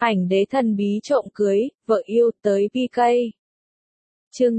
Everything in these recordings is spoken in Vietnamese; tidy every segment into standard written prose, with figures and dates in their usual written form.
Ảnh đế thần bí trộm cưới, vợ yêu tới PK. Chương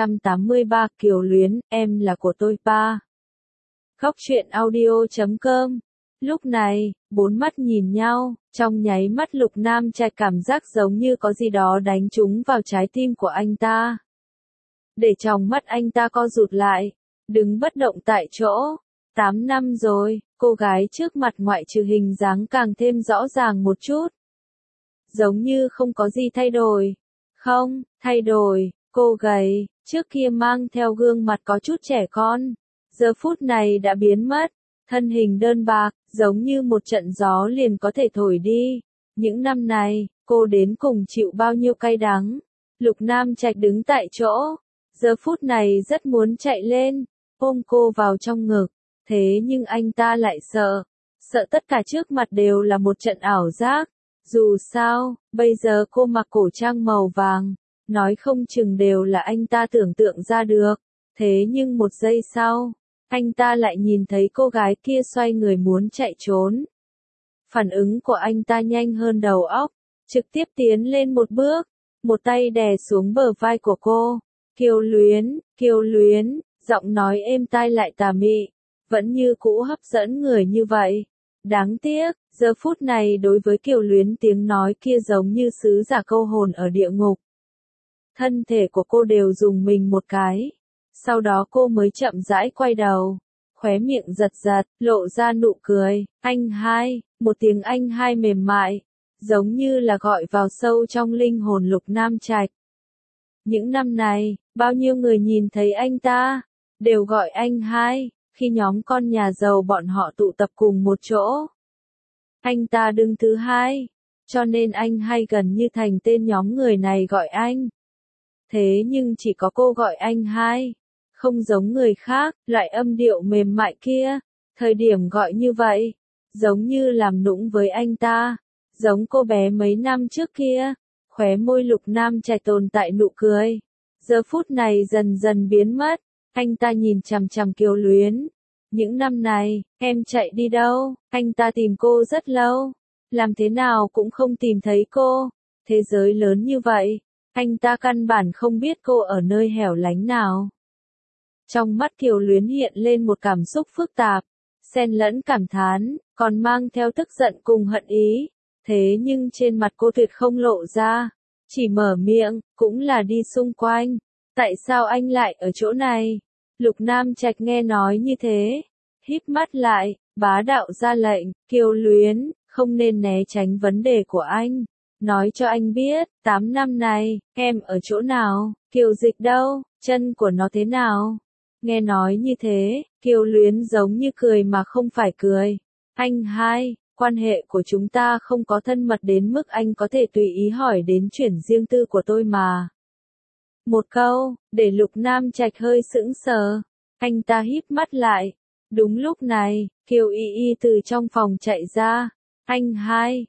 583 Kiều Luyến, em là của tôi ba. Góc truyện audio.com. Lúc này, bốn mắt nhìn nhau, trong nháy mắt Lục Nam Trạch cảm giác giống như có gì đó đánh trúng vào trái tim của anh ta. Để trong mắt anh ta co rụt lại, đứng bất động tại chỗ. 8 năm rồi, cô gái trước mặt ngoại trừ hình dáng càng thêm rõ ràng một chút. Giống như không có gì thay đổi. Không, thay đổi, cô gầy, trước kia mang theo gương mặt có chút trẻ con. Giờ phút này đã biến mất, thân hình đơn bạc, giống như một trận gió liền có thể thổi đi. Những năm này, cô đến cùng chịu bao nhiêu cay đắng. Lục Nam Trạch đứng tại chỗ, giờ phút này rất muốn chạy lên, ôm cô vào trong ngực. Thế nhưng anh ta lại sợ tất cả trước mặt đều là một trận ảo giác. Dù sao, bây giờ cô mặc cổ trang màu vàng, nói không chừng đều là anh ta tưởng tượng ra được. Thế nhưng một giây sau, anh ta lại nhìn thấy cô gái kia xoay người muốn chạy trốn. Phản ứng của anh ta nhanh hơn đầu óc, trực tiếp tiến lên một bước, một tay đè xuống bờ vai của cô. Kiều Luyến, giọng nói êm tai lại tà mị, vẫn như cũ hấp dẫn người như vậy. Đáng tiếc, giờ phút này đối với Kiều Luyến tiếng nói kia giống như sứ giả câu hồn ở địa ngục. Thân thể của cô đều rùng mình một cái. Sau đó cô mới chậm rãi quay đầu, khóe miệng giật giật, lộ ra nụ cười. Anh hai, một tiếng anh hai mềm mại, giống như là gọi vào sâu trong linh hồn Lục Nam Trạch. Những năm này, bao nhiêu người nhìn thấy anh ta, đều gọi anh hai. Khi nhóm con nhà giàu bọn họ tụ tập cùng một chỗ, anh ta đứng thứ hai, cho nên anh hay gần như thành tên nhóm người này gọi anh. Thế nhưng chỉ có cô gọi anh hai, không giống người khác, loại âm điệu mềm mại kia, thời điểm gọi như vậy, giống như làm nũng với anh ta, giống cô bé mấy năm trước kia. Khóe môi Lục Nam Trạch tồn tại nụ cười, giờ phút này dần dần biến mất. Anh ta nhìn chằm chằm Kiều Luyến. Những năm này, em chạy đi đâu? Anh ta tìm cô rất lâu. Làm thế nào cũng không tìm thấy cô. Thế giới lớn như vậy, anh ta căn bản không biết cô ở nơi hẻo lánh nào. Trong mắt Kiều Luyến hiện lên một cảm xúc phức tạp, xen lẫn cảm thán, còn mang theo tức giận cùng hận ý. Thế nhưng trên mặt cô tuyệt không lộ ra, chỉ mở miệng, cũng là đi xung quanh. Tại sao anh lại ở chỗ này? Lục Nam Trạch nghe nói như thế, híp mắt lại, bá đạo ra lệnh. Kiều Luyến, không nên né tránh vấn đề của anh. Nói cho anh biết, 8 năm này, em ở chỗ nào? Kiều Dịch đâu? Chân của nó thế nào? Nghe nói như thế, Kiều Luyến giống như cười mà không phải cười. Anh hai, quan hệ của chúng ta không có thân mật đến mức anh có thể tùy ý hỏi đến chuyện riêng tư của tôi mà. Một câu, để Lục Nam Trạch hơi sững sờ. Anh ta híp mắt lại. Đúng lúc này, Kiều Y Y từ trong phòng chạy ra. Anh hai,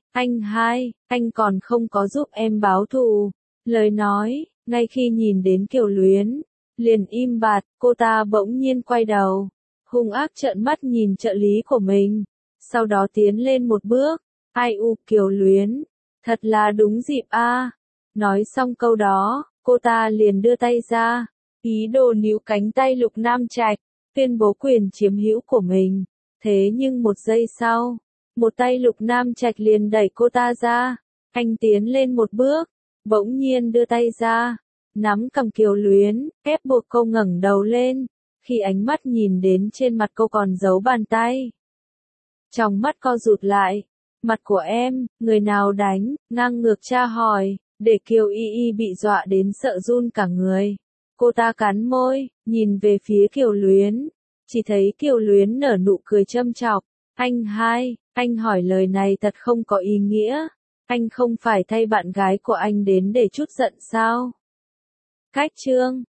anh còn không có giúp em báo thù. Lời nói, ngay khi nhìn đến Kiều Luyến, liền im bặt, cô ta bỗng nhiên quay đầu, hung ác trợn mắt nhìn trợ lý của mình. Sau đó tiến lên một bước. Ai u Kiều Luyến, thật là đúng dịp a. Nói xong câu đó, cô ta liền đưa tay ra, ý đồ níu cánh tay Lục Nam Trạch, tuyên bố quyền chiếm hữu của mình. Thế nhưng một giây sau, một tay Lục Nam Trạch liền đẩy cô ta ra. Anh tiến lên một bước, bỗng nhiên đưa tay ra, nắm cầm Kiều Luyến, ép buộc cô ngẩng đầu lên. Khi ánh mắt nhìn đến trên mặt cô còn giấu bàn tay, trong mắt co rụt lại. Mặt của em, người nào đánh? Ngang ngược tra hỏi, để Kiều Y Y bị dọa đến sợ run cả người. Cô ta cắn môi, nhìn về phía Kiều Luyến. Chỉ thấy Kiều Luyến nở nụ cười châm chọc. Anh hai, anh hỏi lời này thật không có ý nghĩa. Anh không phải thay bạn gái của anh đến để chút giận sao? Cách chương